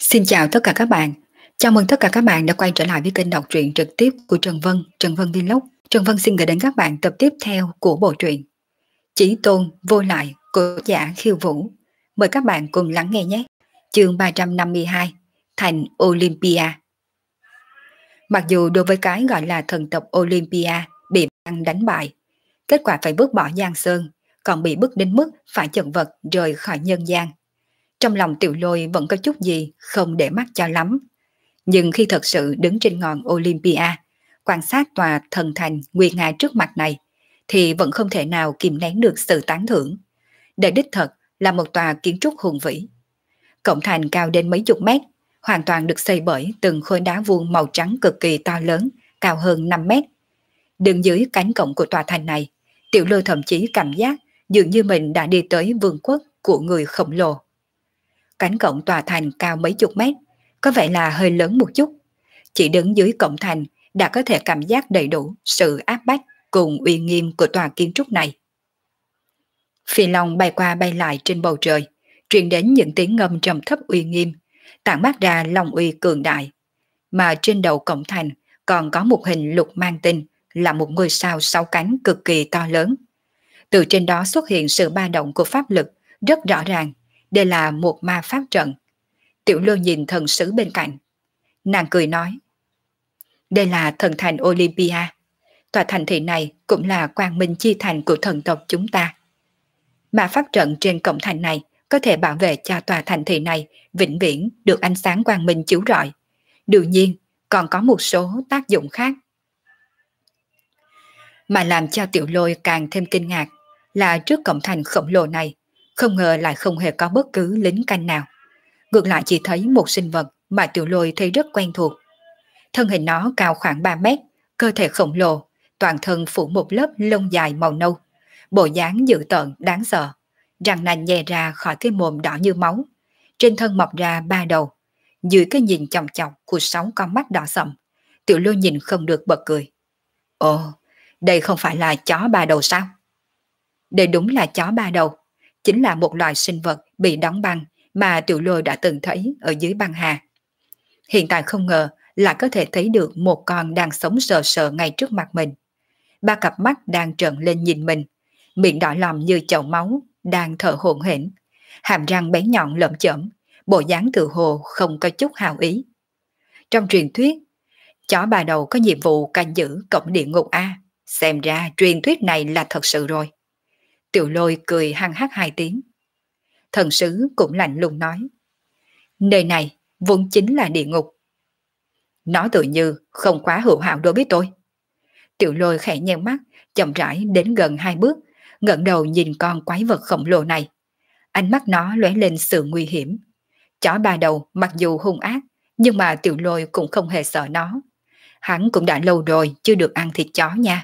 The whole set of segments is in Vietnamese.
Xin chào tất cả các bạn. Chào mừng tất cả các bạn đã quay trở lại với kênh đọc truyện trực tiếp của Trần Vân Vlog. Trần Vân xin gửi đến các bạn tập tiếp theo của bộ truyện Chí Tôn Vô Lại của giả Khiêu Vũ. Mời các bạn cùng lắng nghe nhé. Chương 352, Thành Olympia. Mặc dù đối với cái gọi là thần tộc Olympia bị băng đánh bại, kết quả phải vứt bỏ Giang Sơn, còn bị bức đến mức phải chật vật rời khỏi nhân gian. Trong lòng Tiểu Lôi vẫn có chút gì không để mắt cho lắm. Nhưng khi thật sự đứng trên ngọn Olympia, quan sát tòa thần thành nguy nga trước mặt này, thì vẫn không thể nào kìm nén được sự tán thưởng. Đây đích thật là một tòa kiến trúc hùng vĩ. Cổng thành cao đến mấy chục mét, hoàn toàn được xây bởi từng khối đá vuông màu trắng cực kỳ to lớn, cao hơn 5 mét. Đứng dưới cánh cổng của tòa thành này, Tiểu Lôi thậm chí cảm giác dường như mình đã đi tới vương quốc của người khổng lồ. Cánh cổng tòa thành cao mấy chục mét, có vẻ là hơi lớn một chút. Chỉ đứng dưới cổng thành đã có thể cảm giác đầy đủ sự áp bách cùng uy nghiêm của tòa kiến trúc này. Phi long bay qua bay lại trên bầu trời, truyền đến những tiếng ngâm trầm thấp uy nghiêm, tản mát ra long uy cường đại. Mà trên đầu cổng thành còn có một hình lục mang tinh, là một ngôi sao sáu cánh cực kỳ to lớn. Từ trên đó xuất hiện sự ba động của pháp lực rất rõ ràng. Đây là một ma pháp trận. Tiểu Lôi nhìn thần sứ bên cạnh. Nàng cười nói: đây là thần thành Olympia. Tòa thành thị này cũng là quang minh chi thành của thần tộc chúng ta. Ma pháp trận trên cổng thành này có thể bảo vệ cho tòa thành thị này vĩnh viễn được ánh sáng quang minh chiếu rọi. Đương nhiên còn có một số tác dụng khác. Mà làm cho Tiểu Lôi càng thêm kinh ngạc là trước cổng thành khổng lồ này, không ngờ lại không hề có bất cứ lính canh nào. Ngược lại chỉ thấy một sinh vật mà Tiểu Lôi thấy rất quen thuộc. Thân hình nó cao khoảng 3 mét, cơ thể khổng lồ, toàn thân phủ một lớp lông dài màu nâu, bộ dáng dữ tợn đáng sợ, răng nanh nhè ra khỏi cái mồm đỏ như máu, trên thân mọc ra 3 đầu, dưới cái nhìn chòng chọc của 6 con mắt đỏ sậm. Tiểu Lôi nhìn không được bật cười. Ồ, đây không phải là chó 3 đầu sao? Đây đúng là chó 3 đầu, chính là một loài sinh vật bị đóng băng mà Tiểu Lôi đã từng thấy ở dưới băng hà. Hiện tại không ngờ là có thể thấy được một con đang sống sờ sờ ngay trước mặt mình. 3 cặp mắt đang trợn lên nhìn mình, miệng đỏ lòm như chậu máu, đang thở hổn hển, hàm răng bén nhọn lởm chởm, bộ dáng tự hồ không có chút hào ý. Trong truyền thuyết, chó 3 đầu có nhiệm vụ canh giữ cổng địa ngục A. Xem ra truyền thuyết này là thật sự rồi. Tiểu Lôi cười hăng hắc 2 tiếng. Thần sứ cũng lạnh lùng nói: nơi này vốn chính là địa ngục. Nó tự như không quá hữu hảo đối với tôi. Tiểu Lôi khẽ nheo mắt, chậm rãi đến gần 2 bước, ngẩng đầu nhìn con quái vật khổng lồ này. Ánh mắt nó lóe lên sự nguy hiểm. Chó 3 đầu mặc dù hung ác, nhưng mà Tiểu Lôi cũng không hề sợ nó. Hắn cũng đã lâu rồi chưa được ăn thịt chó nha.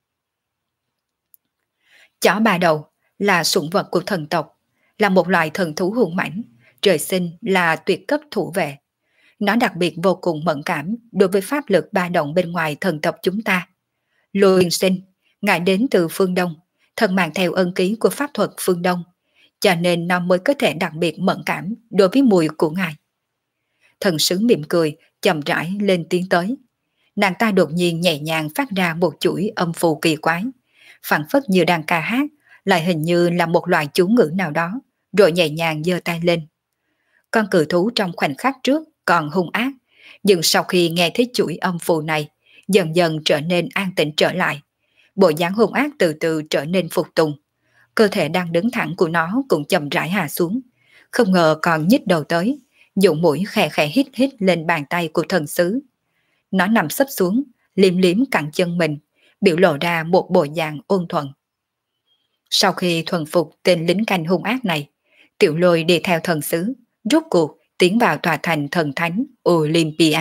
Chó 3 đầu là sủng vật của thần tộc, là một loại thần thú hung mãnh, trời sinh là tuyệt cấp thủ vệ. Nó đặc biệt vô cùng mẫn cảm đối với pháp lực ba động bên ngoài thần tộc chúng ta. Lôi tiên sinh, ngài đến từ phương Đông, thần mang theo ân ký của pháp thuật phương Đông, cho nên nó mới có thể đặc biệt mẫn cảm đối với mùi của ngài. Thần sứ mỉm cười, chậm rãi lên tiếng tới. Nàng ta đột nhiên nhẹ nhàng phát ra một chuỗi âm phù kỳ quái, phảng phất như đang ca hát, lại hình như là một loại chú ngữ nào đó, rồi nhẹ nhàng giơ tay lên. Con cự thú trong khoảnh khắc trước còn hung ác, nhưng sau khi nghe thấy chuỗi âm phù này, dần dần trở nên an tĩnh trở lại. Bộ dáng hung ác từ từ trở nên phục tùng. Cơ thể đang đứng thẳng của nó cũng chậm rãi hạ xuống, không ngờ còn nhích đầu tới, dùng mũi khẽ khẽ hít hít lên bàn tay của thần sứ. Nó nằm sấp xuống, liếm liếm cẳng chân mình, biểu lộ ra một bộ dạng ôn thuận. Sau khi thuần phục tên lính canh hung ác này, Tiểu Lôi đi theo thần sứ, rốt cuộc tiến vào tòa thành thần thánh Olympia.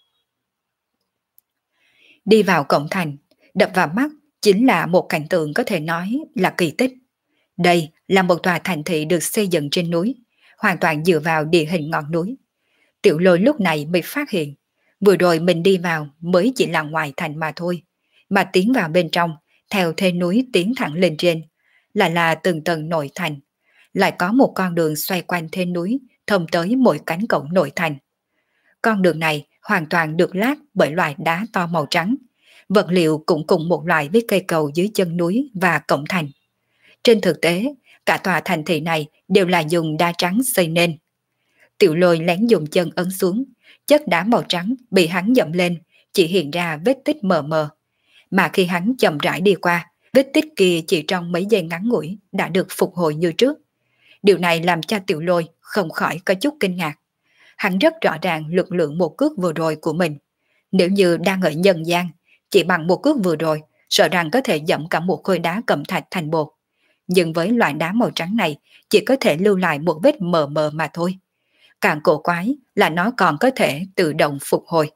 Đi vào cổng thành, đập vào mắt chính là một cảnh tượng có thể nói là kỳ tích. Đây là một tòa thành thị được xây dựng trên núi, hoàn toàn dựa vào địa hình ngọn núi. Tiểu Lôi lúc này mới phát hiện, vừa rồi mình đi vào mới chỉ là ngoài thành mà thôi, mà tiến vào bên trong, theo thê núi tiến thẳng lên trên, là từng tầng nội thành, lại có một con đường xoay quanh thê núi thông tới mỗi cánh cổng nội thành. Con đường này hoàn toàn được lát bởi loại đá to màu trắng. Vật liệu cũng cùng một loại với cây cầu dưới chân núi và cổng thành. Trên thực tế, cả tòa thành thị này đều là dùng đá trắng xây nên. Tiểu Lôi lén dùng chân ấn xuống, chất đá màu trắng bị hắn dậm lên, chỉ hiện ra vết tích mờ mờ. Mà khi hắn chậm rãi đi qua, vết tích kia chỉ trong mấy giây ngắn ngủi đã được phục hồi như trước. Điều này làm cho Tiểu Lôi không khỏi có chút kinh ngạc. Hắn rất rõ ràng lực lượng một cước vừa rồi của mình. Nếu như đang ở nhân gian, chỉ bằng một cước vừa rồi, sợ rằng có thể dẫm cả một khối đá cẩm thạch thành bột. Nhưng với loại đá màu trắng này, chỉ có thể lưu lại một vết mờ mờ mà thôi. Càng cổ quái là nó còn có thể tự động phục hồi.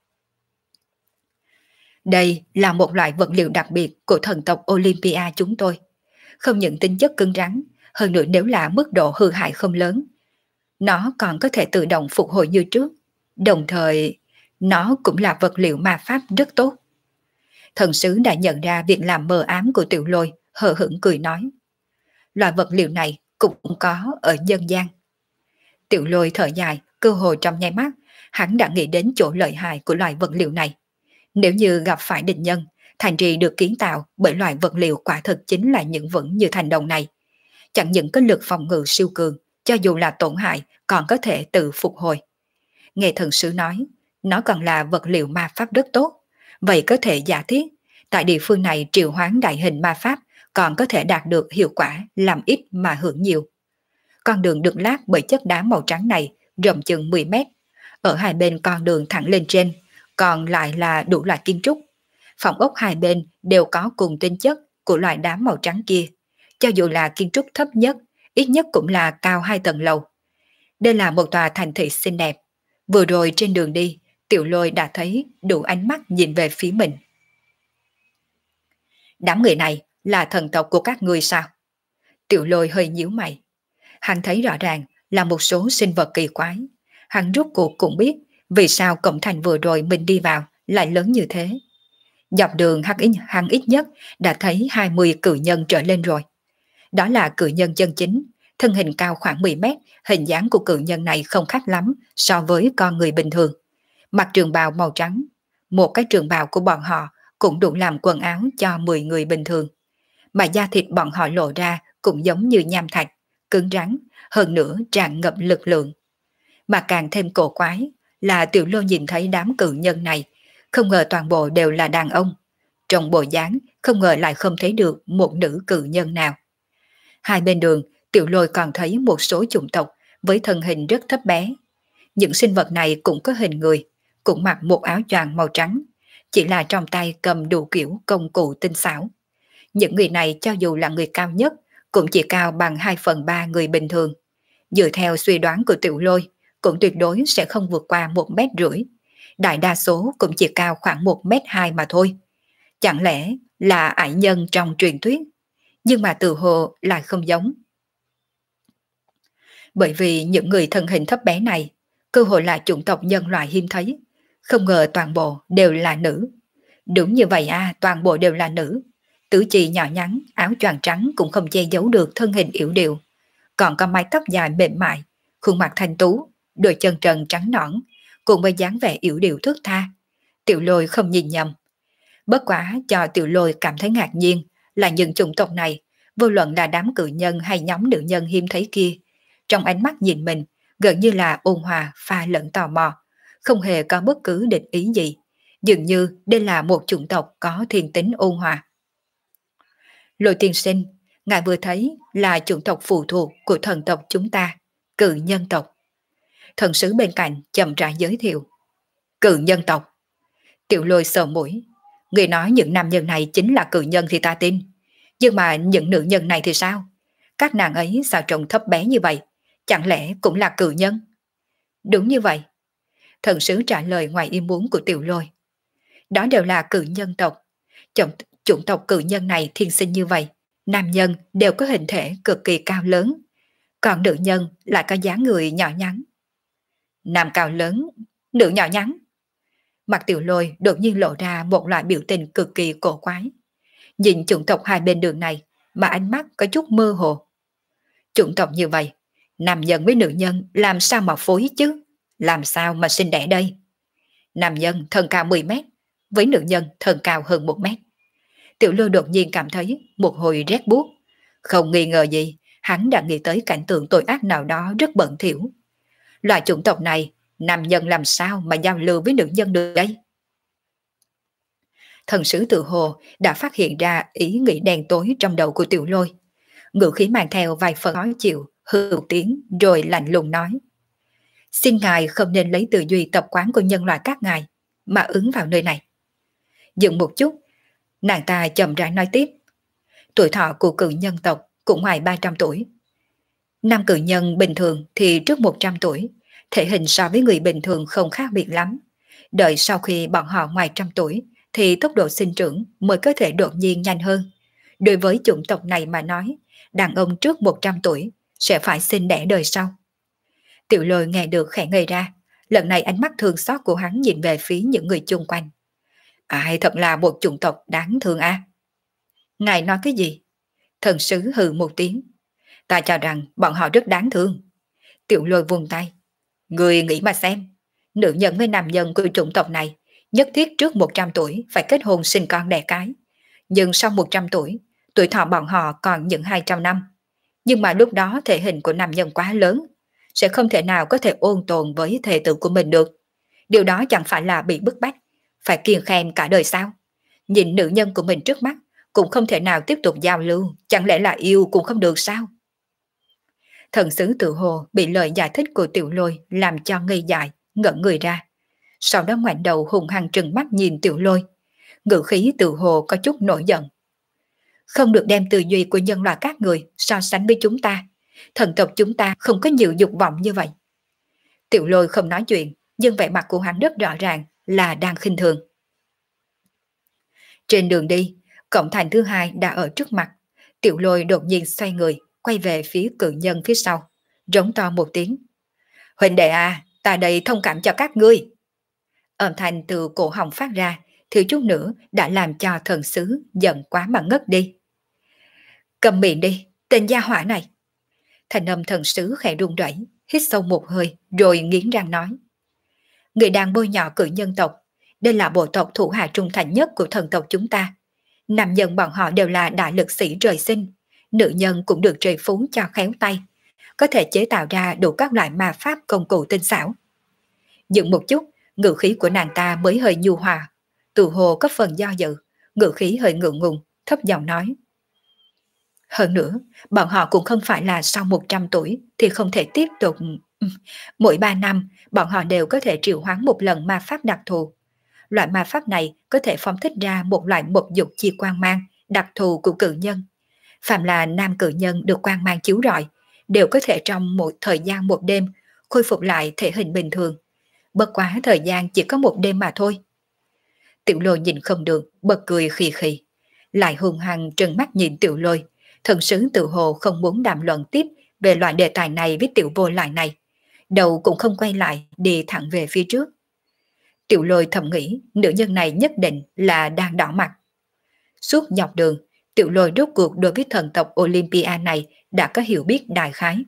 Đây là một loại vật liệu đặc biệt của thần tộc Olympia chúng tôi. Không những tính chất cứng rắn, hơn nữa nếu là mức độ hư hại không lớn, nó còn có thể tự động phục hồi như trước. Đồng thời, nó cũng là vật liệu ma pháp rất tốt. Thần sứ đã nhận ra việc làm mờ ám của Tiểu Lôi, hờ hững cười nói. Loại vật liệu này cũng có ở dân gian. Tiểu Lôi thở dài, cơ hội trong nháy mắt, hắn đã nghĩ đến chỗ lợi hại của loại vật liệu này. Nếu như gặp phải địch nhân, thành trì được kiến tạo bởi loại vật liệu quả thực chính là những vững như thành đồng này. Chẳng những có lực phòng ngự siêu cường, cho dù là tổn hại còn có thể tự phục hồi. Nghe thần sứ nói, nó còn là vật liệu ma pháp rất tốt. Vậy có thể giả thiết, tại địa phương này triệu hoán đại hình ma pháp còn có thể đạt được hiệu quả làm ít mà hưởng nhiều. Con đường được lát bởi chất đá màu trắng này rộng chừng 10 mét. Ở hai bên con đường thẳng lên trên, còn lại là đủ loại kiến trúc. Phòng ốc hai bên đều có cùng tính chất của loại đá màu trắng kia. Cho dù là kiến trúc thấp nhất, ít nhất cũng là cao 2 tầng lầu. Đây là một tòa thành thị xinh đẹp. Vừa rồi trên đường đi, Tiểu Lôi đã thấy đủ ánh mắt nhìn về phía mình. Đám người này là thần tộc của các ngươi sao? Tiểu Lôi hơi nhíu mày. Hắn thấy rõ ràng là một số sinh vật kỳ quái. Hắn rốt cuộc cũng biết vì sao cổng thành vừa rồi mình đi vào lại lớn như thế. Dọc đường hắn ít nhất đã thấy 20 cự nhân trở lên rồi. Đó là cự nhân chân chính, thân hình cao khoảng 10 mét, hình dáng của cự nhân này không khác lắm so với con người bình thường. Mặc trường bào màu trắng, một cái trường bào của bọn họ cũng đủ làm quần áo cho 10 người bình thường. Mà da thịt bọn họ lộ ra cũng giống như nham thạch, cứng rắn, hơn nữa tràn ngập lực lượng. Mà càng thêm cổ quái là Tiểu Lô nhìn thấy đám cự nhân này, không ngờ toàn bộ đều là đàn ông. Trong bộ dáng không ngờ lại không thấy được một nữ cự nhân nào. Hai bên đường, Tiểu Lôi còn thấy một số chủng tộc với thân hình rất thấp bé. Những sinh vật này cũng có hình người, cũng mặc một áo choàng màu trắng, chỉ là trong tay cầm đủ kiểu công cụ tinh xảo. Những người này cho dù là người cao nhất, cũng chỉ cao bằng 2/3 người bình thường. Dựa theo suy đoán của Tiểu Lôi, cũng tuyệt đối sẽ không vượt qua 1,5 mét. Đại đa số cũng chỉ cao khoảng 1,2 mét mà thôi. Chẳng lẽ là ải nhân trong truyền thuyết? Nhưng mà từ hồ lại không giống. Bởi vì những người thân hình thấp bé này, cơ hội là chủng tộc nhân loại hiếm thấy. Không ngờ toàn bộ đều là nữ. Đúng như vậy toàn bộ đều là nữ. Tứ chi nhỏ nhắn, áo choàng trắng cũng không che giấu được thân hình yểu điệu. Còn có mái tóc dài mềm mại, khuôn mặt thanh tú, đôi chân trần trắng nõn, cùng với dáng vẻ yểu điệu thướt tha. Tiểu Lôi không nhìn nhầm. Bất quá cho Tiểu Lôi cảm thấy ngạc nhiên là những chủng tộc này, vô luận là đám cự nhân hay nhóm nữ nhân hiếm thấy kia, trong ánh mắt nhìn mình gần như là ôn hòa pha lẫn tò mò, không hề có bất cứ định ý gì. Dường như đây là một chủng tộc có thiên tính ôn hòa. Lôi tiên sinh, ngài vừa thấy là chủng tộc phụ thuộc của thần tộc chúng ta, cự nhân tộc. Thần sứ bên cạnh chậm rãi giới thiệu. Cự nhân tộc. Tiểu Lôi sờ mũi. Người nói những nam nhân này chính là cự nhân thì ta tin. Nhưng mà những nữ nhân này thì sao? Các nàng ấy sao trông thấp bé như vậy? Chẳng lẽ cũng là cự nhân? Đúng như vậy. Thần sứ trả lời ngoài ý muốn của Tiểu Lôi. Đó đều là cự nhân tộc. Chủng tộc cự nhân này thiên sinh như vậy. Nam nhân đều có hình thể cực kỳ cao lớn. Còn nữ nhân lại có dáng người nhỏ nhắn. Nam cao lớn, nữ nhỏ nhắn. Mặt Tiểu Lôi đột nhiên lộ ra một loại biểu tình cực kỳ cổ quái. Nhìn chủng tộc hai bên đường này mà ánh mắt có chút mơ hồ. Chủng tộc như vậy, nam nhân với nữ nhân làm sao mà phối chứ? Làm sao mà sinh đẻ đây? Nam nhân thân cao 10 mét, với nữ nhân thân cao hơn 1 mét. Tiểu Lôi đột nhiên cảm thấy một hồi rét buốt. Không nghi ngờ gì, hắn đã nghĩ tới cảnh tượng tội ác nào đó rất bẩn thỉu. Loại chủng tộc này, nam nhân làm sao mà giao lưu với nữ nhân được đây? Thần sứ tự hồ đã phát hiện ra ý nghĩ đen tối trong đầu của Tiểu Lôi. Ngữ khí mang theo vài phần khó chịu, hừ một tiếng rồi lạnh lùng nói. Xin ngài không nên lấy tư duy tập quán của nhân loại các ngài mà ứng vào nơi này. Dừng một chút, nàng ta chậm rãi nói tiếp. Tuổi thọ của cự nhân tộc cũng ngoài 300 tuổi. Nam cự nhân bình thường thì trước 100 tuổi, thể hình so với người bình thường không khác biệt lắm. Đợi sau khi bọn họ ngoài trăm tuổi thì tốc độ sinh trưởng mới có thể đột nhiên nhanh hơn. Đối với chủng tộc này mà nói, đàn ông trước 100 tuổi sẽ phải sinh đẻ đời sau. Tiểu Lôi nghe được khẽ ngây ra, lần này ánh mắt thương xót của hắn nhìn về phía những người chung quanh. Ai thật là một chủng tộc đáng thương a. Ngài nói cái gì? Thần sứ hừ một tiếng. Ta cho rằng bọn họ rất đáng thương. Tiểu Lôi vùng tay. Người nghĩ mà xem, nữ nhân với nam nhân của chủng tộc này nhất thiết trước 100 tuổi phải kết hôn sinh con đẻ cái. Nhưng sau 100 tuổi, tuổi thọ bọn họ còn những 200 năm. Nhưng mà lúc đó thể hình của nam nhân quá lớn, sẽ không thể nào có thể ôn tồn với thể tử của mình được. Điều đó chẳng phải là bị bức bách, phải kiêng khem cả đời sao? Nhìn nữ nhân của mình trước mắt, cũng không thể nào tiếp tục giao lưu, chẳng lẽ là yêu cũng không được sao? Thần sứ tự hồ bị lời giải thích của Tiểu Lôi làm cho ngây dại, ngẩn người ra. Sau đó ngoảnh đầu hùng hăng trừng mắt nhìn Tiểu Lôi. Ngữ khí tự hồ có chút nổi giận. Không được đem tư duy của nhân loại các người so sánh với chúng ta. Thần tộc chúng ta không có nhiều dục vọng như vậy. Tiểu Lôi không nói chuyện, nhưng vẻ mặt của hắn rất rõ ràng là đang khinh thường. Trên đường đi, cổng thành thứ hai đã ở trước mặt. Tiểu Lôi đột nhiên xoay người, quay về phía cự nhân phía sau, rống to một tiếng. Huynh đệ à, ta đây thông cảm cho các ngươi. Âm thanh từ cổ họng phát ra, thiếu chút nữa đã làm cho thần sứ giận quá mà ngất đi. Cầm miệng đi, tên gia hỏa này. Thành âm thần sứ khẽ run rẩy, hít sâu một hơi rồi nghiến răng nói. Người đang bôi nhọ cự nhân tộc, đây là bộ tộc thủ hạ trung thành nhất của thần tộc chúng ta. Nam nhân bọn họ đều là đại lực sĩ trời sinh, nữ nhân cũng được trời phú cho khéo tay, có thể chế tạo ra đủ các loại ma pháp công cụ tinh xảo. Dừng một chút, ngữ khí của nàng ta mới hơi nhu hòa, tự hồ có phần do dự, ngữ khí hơi ngượng ngùng, thấp giọng nói. Hơn nữa, bọn họ cũng không phải là sau 100 tuổi thì không thể tiếp tục. Mỗi 3 năm, bọn họ đều có thể triệu hoán một lần ma pháp đặc thù. Loại ma pháp này có thể phóng thích ra một loại mộc dục chi quang mang đặc thù của cự nhân. Phạm là nam cự nhân được quang mang chiếu rọi, đều có thể trong một thời gian một đêm khôi phục lại thể hình bình thường. Bất quá thời gian chỉ có một đêm mà thôi. Tiểu Lôi nhìn không được, bật cười khì khì. Lại hung hăng trừng mắt nhìn Tiểu Lôi. Thần sứ tự hồ không muốn đàm luận tiếp về loại đề tài này với Tiểu Vô Lại này. Đầu cũng không quay lại, đi thẳng về phía trước. Tiểu Lôi thầm nghĩ nữ nhân này nhất định là đang đỏ mặt. Suốt dọc đường, Tiểu Lôi rốt cuộc đối với thần tộc Olympia này đã có hiểu biết đại khái.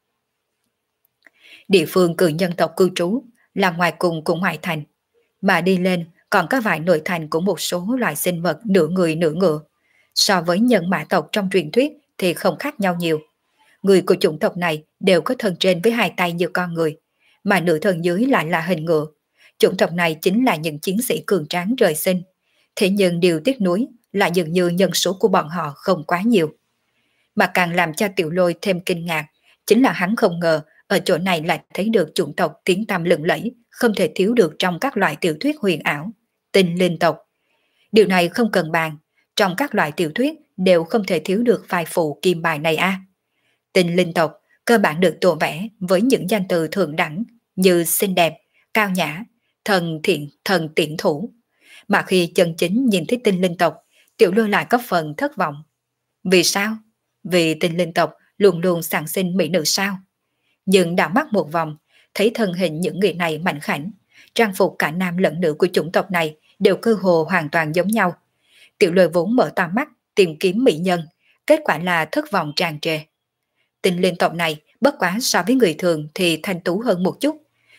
Địa phương cự nhân tộc cư trú là ngoài cùng của ngoại thành, mà đi lên còn có vài nội thành của một số loài sinh vật nửa người nửa ngựa. So với nhân mã tộc trong truyền thuyết thì không khác nhau nhiều. Người của chủng tộc này đều có thân trên với hai tay như con người, mà nửa thân dưới lại là hình ngựa. Chủng tộc này chính là những chiến sĩ cường tráng trời sinh. Thế nhưng điều tiếc nuối là dường như nhân số của bọn họ không quá nhiều. Mà càng làm cho Tiểu Lôi thêm kinh ngạc, chính là hắn không ngờ ở chỗ này lại thấy được chủng tộc tiếng tăm lừng lẫy, không thể thiếu được trong các loại tiểu thuyết huyền ảo, tinh linh tộc. Điều này không cần bàn, trong các loại tiểu thuyết đều không thể thiếu được vai phụ kim bài này a. Tinh linh tộc cơ bản được tô vẽ với những danh từ thượng đẳng như xinh đẹp, cao nhã, thần thiện, thần tiễn thủ. Mà khi chân chính nhìn thấy tinh linh tộc, Tiểu Lôi lại có phần thất vọng. Vì sao? Vì tinh linh tộc luôn luôn sản sinh mỹ nữ sao? Nhưng đảo mắt một vòng, thấy thân hình những người này mạnh khảnh, trang phục cả nam lẫn nữ của chủng tộc này đều cơ hồ hoàn toàn giống nhau. Tiểu Lôi vốn mở to mắt tìm kiếm mỹ nhân, kết quả là thất vọng tràn trề. Tinh linh tộc này bất quá so với người thường thì thanh tú hơn một chút,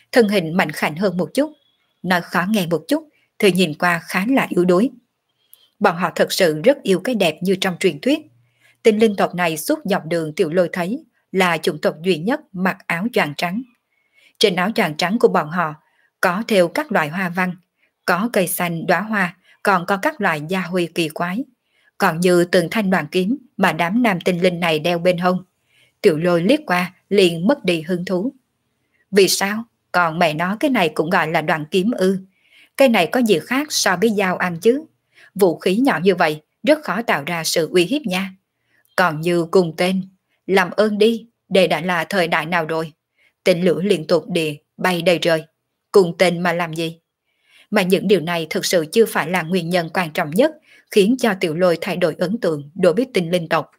thân hình mạnh khảnh hơn một chút, nói khó nghe một chút thì nhìn qua khá là yếu đuối. Bọn họ thật sự rất yêu cái đẹp như trong truyền thuyết. Tinh linh tộc này suốt dọc đường Tiểu Lôi thấy là chủng tộc duy nhất mặc áo choàng trắng. Trên áo choàng trắng của bọn họ có thêu các loại hoa văn, có cây xanh đóa hoa, còn có các loại gia huy kỳ quái. Còn như từng thanh đoàn kiếm mà đám nam tinh linh này đeo bên hông. Tiểu Lôi liếc qua liền mất đi hứng thú. Vì sao? Còn mẹ nó cái này cũng gọi là đoàn kiếm ư? Cái này có gì khác so với dao ăn chứ? Vũ khí nhỏ như vậy rất khó tạo ra sự uy hiếp nha. Còn như cùng tên, làm ơn đi, đây đã là thời đại nào rồi? Tên lửa liên tục địa bay đầy trời. Cùng tên mà làm gì? Mà những điều này thực sự chưa phải là nguyên nhân quan trọng nhất khiến cho Tiểu Lôi thay đổi ấn tượng đối với tinh linh tộc.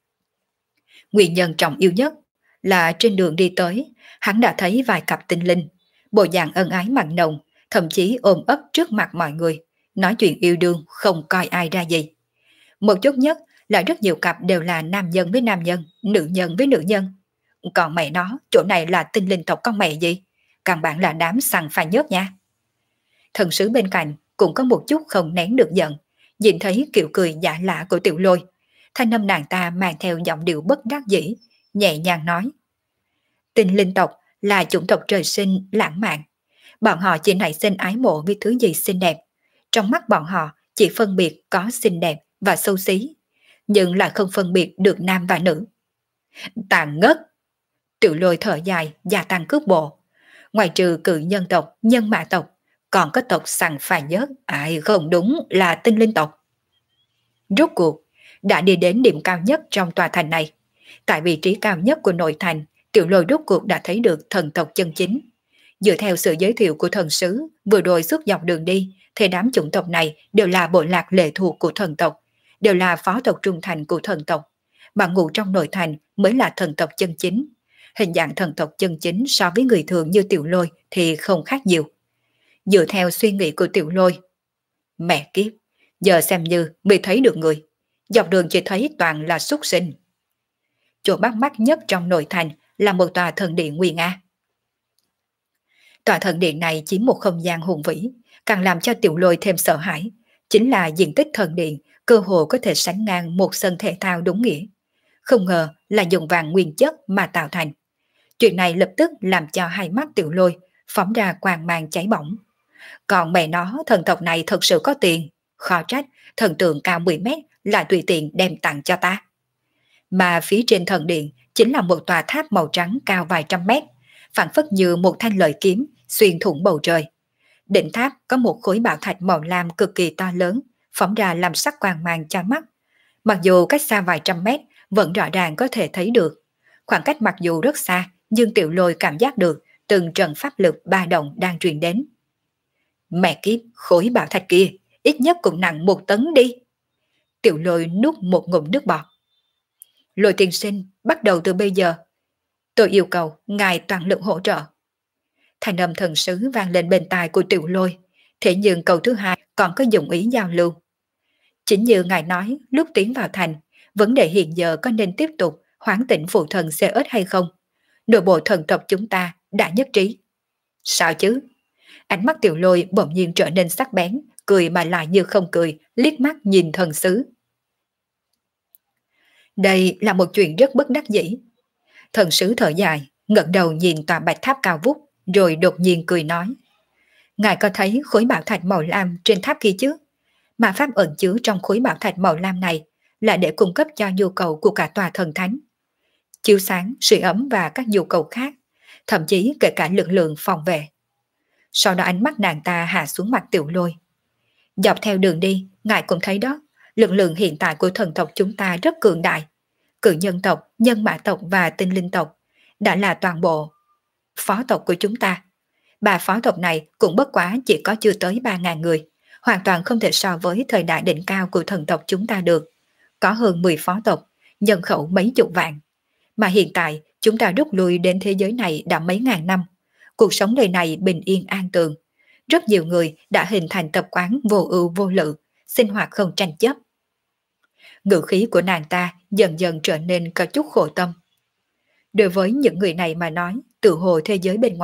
Nguyên nhân trọng yếu nhất là trên đường đi tới, hắn đã thấy vài cặp tinh linh, bộ dạng ân ái mặn nồng, thậm chí ôm ấp trước mặt mọi người, nói chuyện yêu đương không coi ai ra gì. Một chút nhất là rất nhiều cặp đều là nam nhân với nam nhân, nữ nhân với nữ nhân. Còn mẹ nó, chỗ này là tinh linh tộc con mẹ gì? Căn bản là đám sằng phai nhớt nha. Thần sứ bên cạnh cũng có một chút không nén được giận, nhìn thấy kiểu cười giả lạ của Tiểu Lôi. Thanh âm nàng ta mang theo giọng điệu bất đắc dĩ, nhẹ nhàng nói. Tinh linh tộc là chủng tộc trời sinh lãng mạn. Bọn họ chỉ nảy sinh ái mộ với thứ gì xinh đẹp. Trong mắt bọn họ chỉ phân biệt có xinh đẹp và xấu xí, nhưng lại không phân biệt được nam và nữ. Tàn ngất! Tiểu Lôi thở dài, gia tăng cước bộ. Ngoài trừ cự nhân tộc, nhân mã tộc, còn có tộc sằng phai nhớt, ai không đúng là tinh linh tộc. Rốt cuộc, đã đi đến điểm cao nhất trong tòa thành này. Tại vị trí cao nhất của nội thành, Tiểu Lôi rốt cuộc đã thấy được thần tộc chân chính. Dựa theo sự giới thiệu của thần sứ, vừa rồi suốt dọc đường đi, thì đám chủng tộc này đều là bộ lạc lệ thuộc của thần tộc, đều là phó tộc trung thành của thần tộc, mà ngụ trong nội thành mới là thần tộc chân chính. Hình dạng thần tộc chân chính so với người thường như Tiểu Lôi thì không khác nhiều. Dựa theo suy nghĩ của Tiểu Lôi, mẹ kiếp, giờ xem như mới thấy được người, dọc đường chỉ thấy toàn là súc sinh. Chỗ bắt mắt nhất trong nội thành là một tòa thần điện nguy nga. Tòa thần điện này chiếm một không gian hùng vĩ, càng làm cho Tiểu Lôi thêm sợ hãi, chính là diện tích thần điện cơ hồ có thể sánh ngang một sân thể thao đúng nghĩa. Không ngờ là dùng vàng nguyên chất mà tạo thành. Chuyện này lập tức làm cho hai mắt Tiểu Lôi phóng ra quang mang cháy bỏng. Còn mẹ nó, thần tộc này thật sự có tiền, khó trách thần tượng cao 10 mét lại tùy tiện đem tặng cho ta. Mà phía trên thần điện chính là một tòa tháp màu trắng cao vài trăm mét, phản phất như một thanh lợi kiếm xuyên thủng bầu trời. Đỉnh tháp có một khối bảo thạch màu lam cực kỳ to lớn, phóng ra làm sắc quang mang cho mắt. Mặc dù cách xa vài trăm mét, vẫn rõ ràng có thể thấy được. Khoảng cách mặc dù rất xa, nhưng Tiểu Lôi cảm giác được từng trận pháp lực ba động đang truyền đến. Mẹ kiếp, khối bảo thạch kia, ít nhất cũng nặng 1 tấn đi. Tiểu Lôi nuốt một ngụm nước bọt. Lôi tiên sinh, bắt đầu từ bây giờ, tôi yêu cầu ngài toàn lực hỗ trợ. Thành âm thần sứ vang lên bên tai của Tiểu Lôi, thế nhưng câu thứ hai còn có dụng ý giao lưu. Chính như ngài nói, lúc tiến vào thành, vấn đề hiện giờ có nên tiếp tục hoán tỉnh phụ thần xe ớt hay không? Nội bộ thần tộc chúng ta đã nhất trí. Sao chứ? Ánh mắt Tiểu Lôi bỗng nhiên trở nên sắc bén, cười mà lại như không cười, liếc mắt nhìn thần sứ. Đây là một chuyện rất bất đắc dĩ. Thần sứ thở dài, ngẩng đầu nhìn tòa bạch tháp cao vút, rồi đột nhiên cười nói. Ngài có thấy khối bảo thạch màu lam trên tháp kia chứ? Mà pháp ẩn chứa trong khối bảo thạch màu lam này là để cung cấp cho nhu cầu của cả tòa thần thánh. Chiếu sáng, sưởi ấm và các nhu cầu khác, thậm chí kể cả lực lượng phòng vệ. Sau đó ánh mắt nàng ta hạ xuống mặt Tiểu Lôi. Dọc theo đường đi, ngài cũng thấy đó, lực lượng hiện tại của thần tộc chúng ta rất cường đại. Cự nhân tộc, nhân mã tộc và tinh linh tộc đã là toàn bộ phó tộc của chúng ta. Ba phó tộc này cũng bất quá chỉ có chưa tới 3.000 người, hoàn toàn không thể so với thời đại đỉnh cao của thần tộc chúng ta được. Có hơn 10 phó tộc, nhân khẩu mấy chục vạn. Mà hiện tại chúng ta rút lui đến thế giới này đã mấy ngàn năm. Cuộc sống đời này bình yên an tường. Rất nhiều người đã hình thành tập quán vô ưu vô lự, sinh hoạt không tranh chấp. Ngữ khí của nàng ta dần dần trở nên có chút khổ tâm. Đối với những người này mà nói, tự hồ thế giới bên ngoài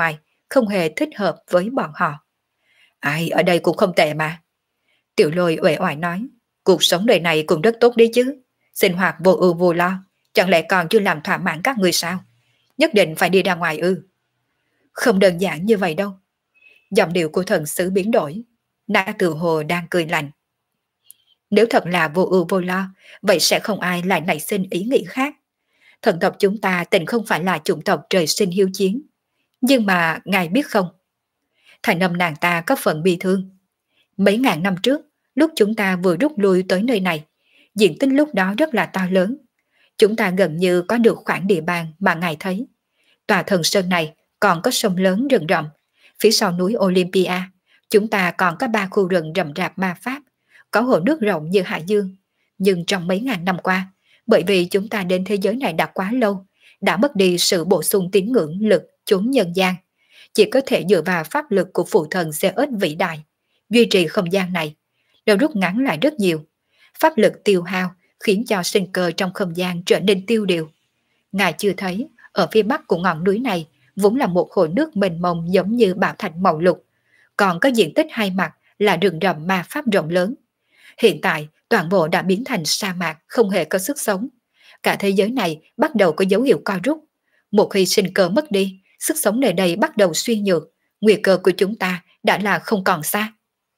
không hề thích hợp với bọn họ. Ai ở đây cũng không tệ mà. Tiểu Lôi uể oải nói, cuộc sống đời này cũng rất tốt đấy chứ. Sinh hoạt vô ưu vô lo, chẳng lẽ còn chưa làm thỏa mãn các người sao? Nhất định phải đi ra ngoài ư? Không đơn giản như vậy đâu. Giọng điệu của thần sứ biến đổi. Na tự hồ đang cười lạnh. Nếu thật là vô ưu vô lo, vậy sẽ không ai lại nảy sinh ý nghĩ khác. Thần tộc chúng ta tình không phải là chủng tộc trời sinh hiếu chiến. Nhưng mà ngài biết không? Thành âm nàng ta có phần bi thương. Mấy ngàn năm trước, lúc chúng ta vừa rút lui tới nơi này, diện tích lúc đó rất là to lớn. Chúng ta gần như có được khoảng địa bàn mà ngài thấy. Tòa thần sơn này còn có sông lớn rừng rậm. Phía sau núi Olympia, chúng ta còn có 3 khu rừng rậm rạp ma pháp, có hồ nước rộng như hải dương. Nhưng trong mấy ngàn năm qua, bởi vì chúng ta đến thế giới này đã quá lâu, đã mất đi sự bổ sung tín ngưỡng lực chốn nhân gian. Chỉ có thể dựa vào pháp lực của phụ thần Zeus vĩ đại, duy trì không gian này, đều rút ngắn lại rất nhiều. Pháp lực tiêu hao khiến cho sinh cơ trong không gian trở nên tiêu điều. Ngài chưa thấy, ở phía bắc của ngọn núi này vốn là một hồ nước mênh mông giống như bảo thạch màu lục, còn có diện tích hai mặt là rừng rậm ma pháp rộng lớn. Hiện tại, toàn bộ đã biến thành sa mạc không hề có sức sống. Cả thế giới này bắt đầu có dấu hiệu co rút. Một khi sinh cơ mất đi, sức sống nơi đây bắt đầu suy nhược, nguy cơ của chúng ta đã là không còn xa.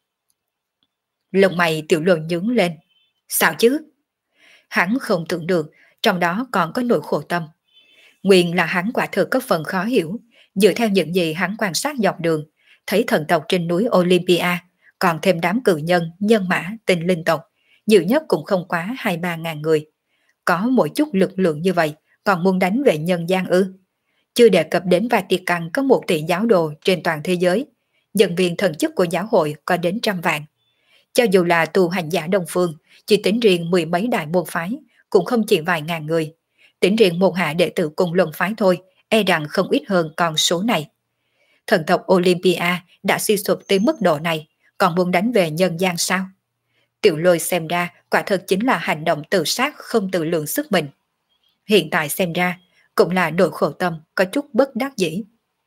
Lông mày Tiểu Lôi nhướng lên. Sao chứ? Hắn không tưởng được, trong đó còn có nỗi khổ tâm. Nguyên là hắn quả thực có phần khó hiểu, dựa theo những gì hắn quan sát dọc đường, thấy thần tộc trên núi Olympia, còn thêm đám cự nhân, nhân mã, tinh linh tộc, nhiều nhất cũng không quá 2-3 ngàn người. Có mỗi chút lực lượng như vậy, còn muốn đánh về nhân gian ư? Chưa đề cập đến Vatican có 1 tỷ giáo đồ trên toàn thế giới, nhân viên thần chức của giáo hội có đến 100 vạn. Cho dù là tu hành giả Đông Phương, chỉ tính riêng 10 mấy đại môn phái, cũng không chỉ vài ngàn người. Tính riêng một hạ đệ tử cùng luận phái thôi, e rằng không ít hơn con số này. Thần tộc Olympia đã suy sụp tới mức độ này, còn muốn đánh về nhân gian sao? Tiểu Lôi xem ra quả thực chính là hành động tự sát không tự lượng sức mình. Hiện tại xem ra cũng là nỗi khổ tâm có chút bất đắc dĩ.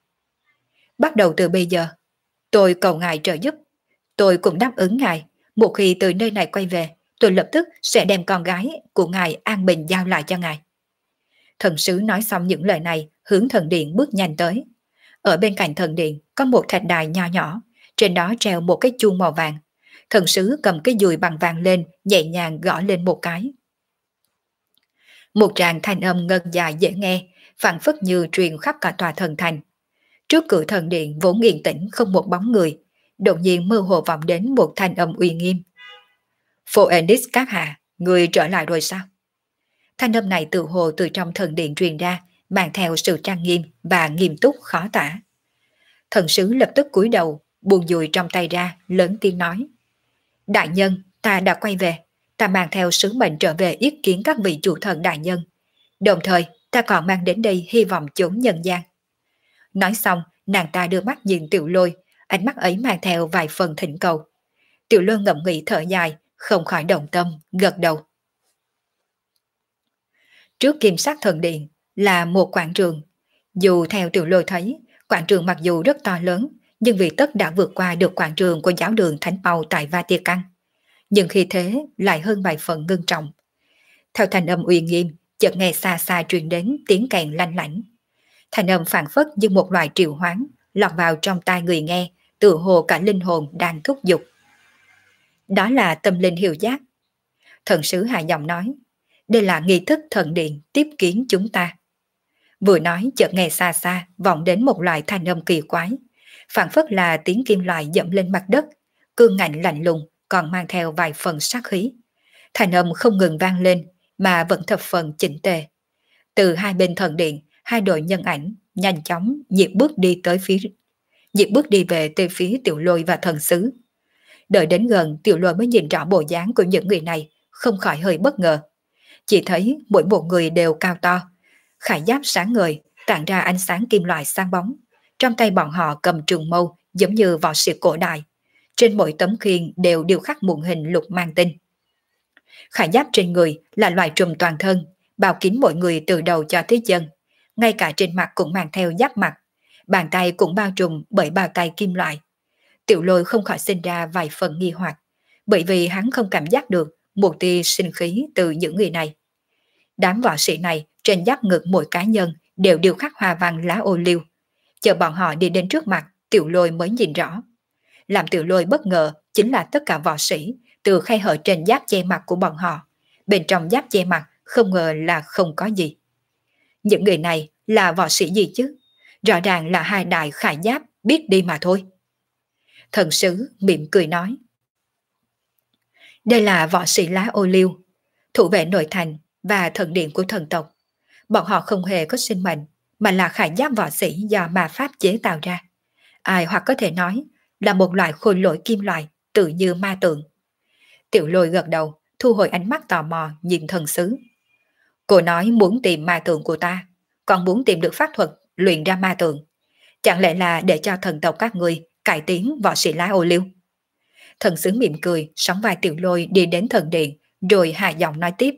Bắt đầu từ bây giờ, tôi cầu ngài trợ giúp. Tôi cũng đáp ứng ngài, một khi từ nơi này quay về, tôi lập tức sẽ đem con gái của ngài an bình giao lại cho ngài. Thần sứ nói xong những lời này, hướng thần điện bước nhanh tới. Ở bên cạnh thần điện có một thạch đài nho nhỏ, trên đó treo một cái chuông màu vàng. Thần sứ cầm cái dùi bằng vàng lên, nhẹ nhàng gõ lên một cái. Một tràng thanh âm ngân dài dễ nghe, phảng phất như truyền khắp cả tòa thần thành. Trước cửa thần điện vốn yên tĩnh không một bóng người, đột nhiên mơ hồ vọng đến một thanh âm uy nghiêm. Phoenix các hạ, người trở lại rồi sao? Thanh âm này tự hồ từ trong thần điện truyền ra, mang theo sự trang nghiêm và nghiêm túc khó tả. Thần sứ lập tức cúi đầu, buông dùi trong tay ra, lớn tiếng nói. Đại nhân, ta đã quay về, ta mang theo sứ mệnh trở về yết kiến các vị chủ thần đại nhân. Đồng thời, ta còn mang đến đây hy vọng chốn nhân gian. Nói xong, nàng ta đưa mắt nhìn Tiểu Lôi, ánh mắt ấy mang theo vài phần thỉnh cầu. Tiểu Lôi ngậm nghĩ thở dài, không khỏi động tâm, gật đầu. Trước kim sắc thần điện là một quảng trường. Dù theo Tiểu Lôi thấy, quảng trường mặc dù rất to lớn, nhưng vì tất đã vượt qua được quảng trường của giáo đường Thánh Pau tại Vatican. Nhưng khi thế lại hơn vài phần ngưng trọng. Theo thanh âm uy nghiêm, chợt nghe xa xa truyền đến tiếng kèn lanh lảnh. Thanh âm phảng phất như một loại triệu hoán, lọt vào trong tai người nghe, tự hồ cả linh hồn đang thúc giục. Đó là tâm linh hiệu giác. Thần sứ hạ giọng nói, đây là nghi thức thần điện tiếp kiến chúng ta. Vừa nói chợt nghe xa xa vọng đến một loại thanh âm kỳ quái, phảng phất là tiếng kim loại dẫm lên mặt đất, cương ngạnh lạnh lùng, còn mang theo vài phần sát khí. Thanh âm không ngừng vang lên, mà vẫn thập phần chỉnh tề. Từ hai bên thần điện, hai đội nhân ảnh nhanh chóng nhịp bước đi về từ phía Tiểu Lôi và thần sứ. Đợi đến gần, Tiểu Lôi mới nhìn rõ bộ dáng của những người này, không khỏi hơi bất ngờ. Chỉ thấy mỗi một người đều cao to, khải giáp sáng ngời, tản ra ánh sáng kim loại sáng bóng. Trong tay bọn họ cầm trường mâu giống như võ sĩ cổ đại. Trên mỗi tấm khiên đều điêu khắc muộn hình lục mang tinh. Khải giáp trên người là loại trùm toàn thân, bao kín mỗi người từ đầu cho tới chân. Ngay cả trên mặt cũng mang theo giáp mặt. bàn tay cũng bao trùm bởi bao tay kim loại. Tiểu Lôi không khỏi sinh ra vài phần nghi hoặc, bởi vì hắn không cảm giác được một tia sinh khí từ những người này. Đám võ sĩ này trên giáp ngực mỗi cá nhân đều điêu khắc hoa văn lá ô liu. Chờ bọn họ đi đến trước mặt, Tiểu Lôi mới nhìn rõ. Làm Tiểu Lôi bất ngờ chính là tất cả võ sĩ từ khe hở trên giáp che mặt của bọn họ. Bên trong giáp che mặt không ngờ là không có gì. Những người này là võ sĩ gì chứ? Rõ ràng là hai đại khải giáp biết đi mà thôi. Thần sứ mỉm cười nói. Đây là võ sĩ lá ô liu, thủ vệ nội thành và thần điện của thần tộc. Bọn họ không hề có sinh mệnh, mà là khải giáp võ sĩ do ma pháp chế tạo ra. Ai hoặc có thể nói là một loại khôi lỗi kim loại tự như ma tượng. Tiểu Lôi gật đầu, thu hồi ánh mắt tò mò nhìn thần sứ. Cô nói muốn tìm ma tượng của ta, còn muốn tìm được pháp thuật luyện ra ma tượng. Chẳng lẽ là để cho thần tộc các người cải tiến võ sĩ lá ô liu? Thần sứ mỉm cười, sóng vai Tiểu Lôi đi đến thần điện, rồi hạ giọng nói tiếp.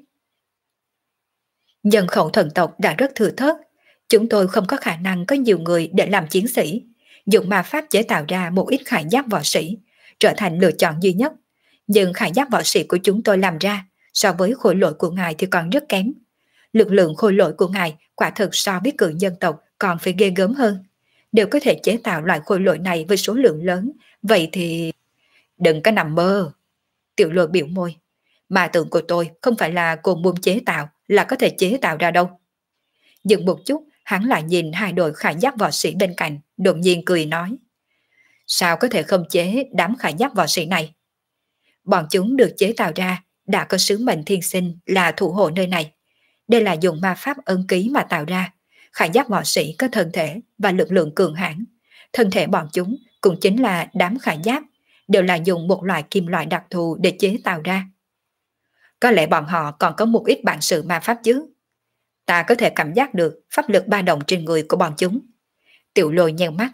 Nhân khẩu thần tộc đã rất thừa thớt, chúng tôi không có khả năng có nhiều người để làm chiến sĩ. Dùng ma pháp chế tạo ra một ít khải giáp võ sĩ, trở thành lựa chọn duy nhất. Nhưng khải giáp võ sĩ của chúng tôi làm ra, so với khối lỗi của ngài thì còn rất kém. Lực lượng khối lỗi của ngài quả thực so với cự nhân tộc còn phải ghê gớm hơn. Đều có thể chế tạo loại khối lỗi này với số lượng lớn, vậy thì... Đừng có nằm mơ. Tiểu Lôi biểu môi. Ma tượng của tôi không phải là cô muốn chế tạo là có thể chế tạo ra đâu. Dừng một chút, hắn lại nhìn hai đội khải giáp võ sĩ bên cạnh, đột nhiên cười nói. Sao có thể không chế đám khải giáp võ sĩ này? Bọn chúng được chế tạo ra đã có sứ mệnh thiên sinh là thủ hộ nơi này. Đây là dùng ma pháp ân ký mà tạo ra. Khải giáp võ sĩ có thân thể và lực lượng cường hãn. Thân thể bọn chúng cũng chính là đám khải giáp, đều là dùng một loại kim loại đặc thù để chế tạo ra. Có lẽ bọn họ còn có một ít bản sự ma pháp chứ. Ta có thể cảm giác được pháp lực ba động trên người của bọn chúng. Tiểu Lôi nheo mắt.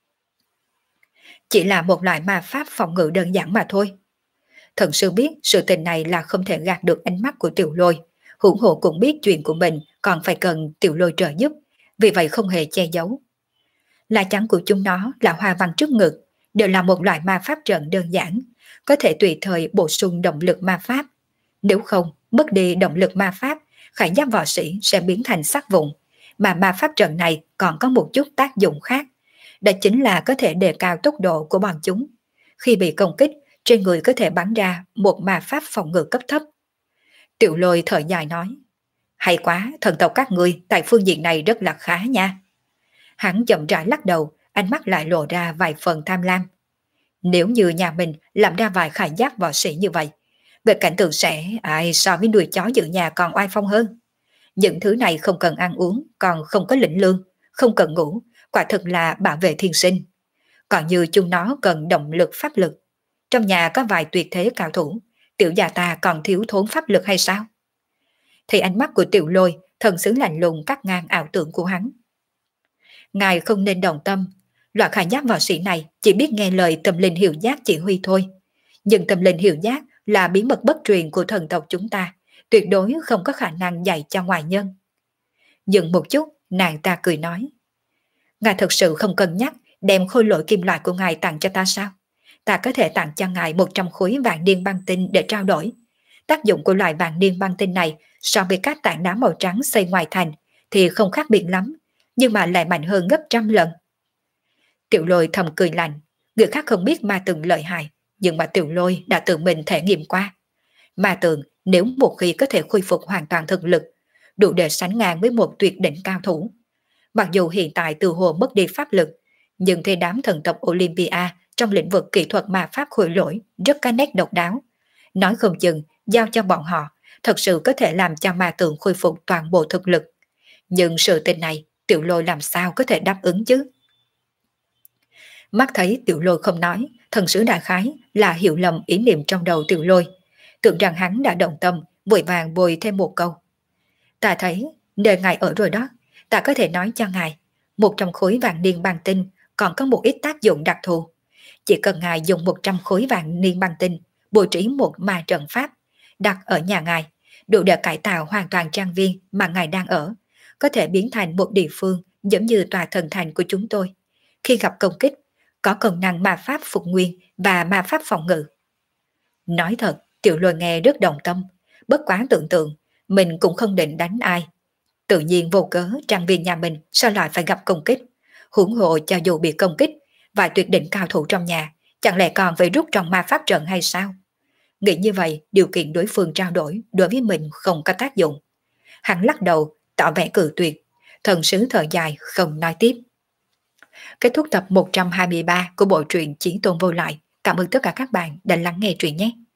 Chỉ là một loại ma pháp phòng ngự đơn giản mà thôi. Thần sư biết sự tình này là không thể gạt được ánh mắt của Tiểu Lôi. Hữu hộ cũng biết chuyện của mình còn phải cần Tiểu Lôi trợ giúp, vì vậy không hề che giấu. Lá chắn của chúng nó là hoa văn trước ngực, đều là một loại ma pháp trận đơn giản, có thể tùy thời bổ sung động lực ma pháp. Nếu không, mất đi động lực ma pháp, khải giáp võ sĩ sẽ biến thành xác vụn, mà ma pháp trận này còn có một chút tác dụng khác. Đó chính là có thể đề cao tốc độ của bọn chúng. Khi bị công kích, trên người có thể bắn ra một ma pháp phòng ngự cấp thấp. Tiểu Lôi thở dài nói. Hay quá, thần tộc các ngươi tại phương diện này rất là khá nha. Hắn chậm rãi lắc đầu, ánh mắt lại lộ ra vài phần tham lam. Nếu như nhà mình làm ra vài khải giáp võ sĩ như vậy, về cảnh tượng sẽ so với nuôi chó giữ nhà còn oai phong hơn. Những thứ này không cần ăn uống, còn không có lĩnh lương, không cần ngủ, quả thực là bảo vệ thiên sinh. Còn như chúng nó cần động lực pháp lực. Trong nhà có vài tuyệt thế cao thủ, tiểu gia ta còn thiếu thốn pháp lực hay sao? Thì ánh mắt của Tiểu Lôi, thần sứ lạnh lùng cắt ngang ảo tưởng của hắn. Ngài không nên đồng tâm, loại khải giáp võ sĩ này chỉ biết nghe lời tâm linh hiệu giác chỉ huy thôi. Nhưng tâm linh hiệu giác là bí mật bất truyền của thần tộc chúng ta, tuyệt đối không có khả năng dạy cho ngoại nhân. Dừng một chút, nàng ta cười nói. Ngài thật sự không cân nhắc đem khôi lỗi kim loại của ngài tặng cho ta sao? Ta có thể tặng cho ngài 100 khối vàng niên băng tinh để trao đổi. Tác dụng của loại vàng niên băng tinh này so với các tảng đá màu trắng xây ngoài thành thì không khác biệt lắm, nhưng mà lại mạnh hơn gấp trăm lần. Tiểu Lôi thầm cười lạnh, người khác không biết ma tượng lợi hại, nhưng mà Tiểu Lôi đã tự mình thể nghiệm qua. Ma tượng nếu một khi có thể khôi phục hoàn toàn thực lực, đủ để sánh ngang với một tuyệt đỉnh cao thủ. Mặc dù hiện tại từ hồ mất đi pháp lực, nhưng thế đám thần tộc Olympia trong lĩnh vực kỹ thuật ma pháp khôi lỗi rất có nét độc đáo. Nói không chừng, giao cho bọn họ, thật sự có thể làm cho ma tượng khôi phục toàn bộ thực lực. Nhưng sự tình này, Tiểu Lôi làm sao có thể đáp ứng chứ? Mắt thấy Tiểu Lôi không nói, thần sứ đại khái là hiểu lầm ý niệm trong đầu Tiểu Lôi. Tưởng rằng hắn đã động tâm, vội vàng bồi thêm một câu. Ta thấy, nơi ngài ở rồi đó, ta có thể nói cho ngài, 100 khối vàng niên băng tinh còn có một ít tác dụng đặc thù. Chỉ cần ngài dùng 100 khối vàng niên băng tinh, bố trí một ma trận pháp, đặt ở nhà ngài, đủ để cải tạo hoàn toàn trang viên mà ngài đang ở, có thể biến thành một địa phương giống như tòa thần thành của chúng tôi. khi gặp công kích, có công năng ma pháp phục nguyên và ma pháp phòng ngự. Nói thật, Tiểu Lôi nghe rất đồng tâm, bất quá tưởng tượng, mình cũng không định đánh ai. Tự nhiên vô cớ trang viên nhà mình sao lại phải gặp công kích, huống hộ cho dù bị công kích, và tuyệt đỉnh cao thủ trong nhà, chẳng lẽ còn phải rút trong ma pháp trận hay sao? Nghĩ như vậy, điều kiện đối phương trao đổi đối với mình không có tác dụng. Hắn lắc đầu, tỏ vẻ cự tuyệt, thần sứ thở dài không nói tiếp. Kết thúc tập 123 của bộ truyện Chí Tôn Vô Lại. Cảm ơn tất cả các bạn đã lắng nghe truyện nhé.